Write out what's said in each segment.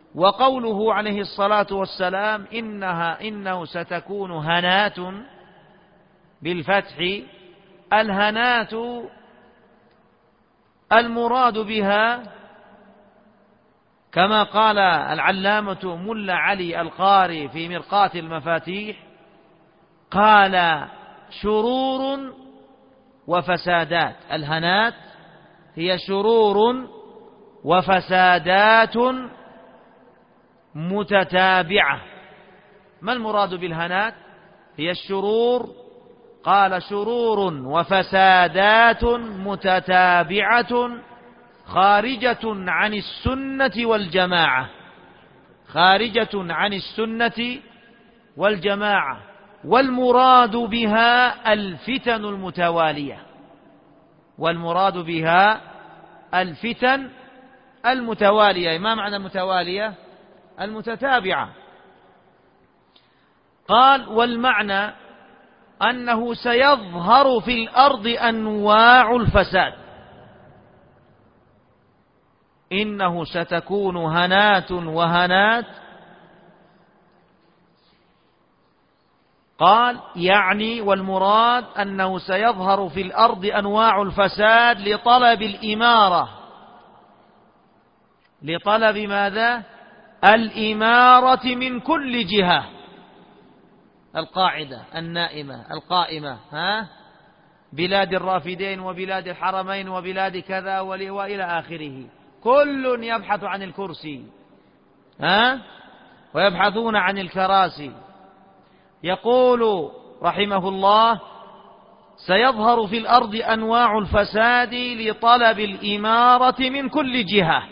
وقوله عليه الصلاة والسلام إنه ستكون هنات بالفتح، الهنات المراد بها كما قال العلامة ملا علي القاري في مرقاة المفاتيح، قال شرور وفسادات. الهنات هي شرور وفسادات متتابعة. ما المراد بالهنات؟ هي الشرور، قال شرور وفسادات متتابعة خارجة عن السنة والجماعة، خارجة عن السنة والجماعة، والمراد بها الفتن المتوالية، والمراد بها الفتن المتوالية. ما معنى المتوالية؟ المتتابعة. قال والمعنى أنه سيظهر في الأرض أنواع الفساد، إنه ستكون هنات وهنات. قال يعني والمراد أنه سيظهر في الأرض أنواع الفساد لطلب الإمارة. لطلب ماذا؟ الإمارة من كل جهة. القاعدة النائمة القائمة، بلاد الرافدين وبلاد الحرمين وبلاد كذا وإلى آخره، كل يبحث عن الكرسي، ويبحثون عن الكراسي. يقول رحمه الله سيظهر في الأرض أنواع الفساد لطلب الإمارة من كل جهة،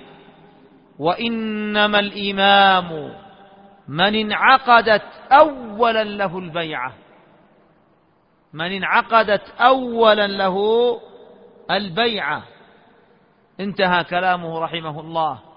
وإنما الإمام من انعقدت أولا له البيعة، من انعقدت أولا له البيعة. انتهى كلامه رحمه الله.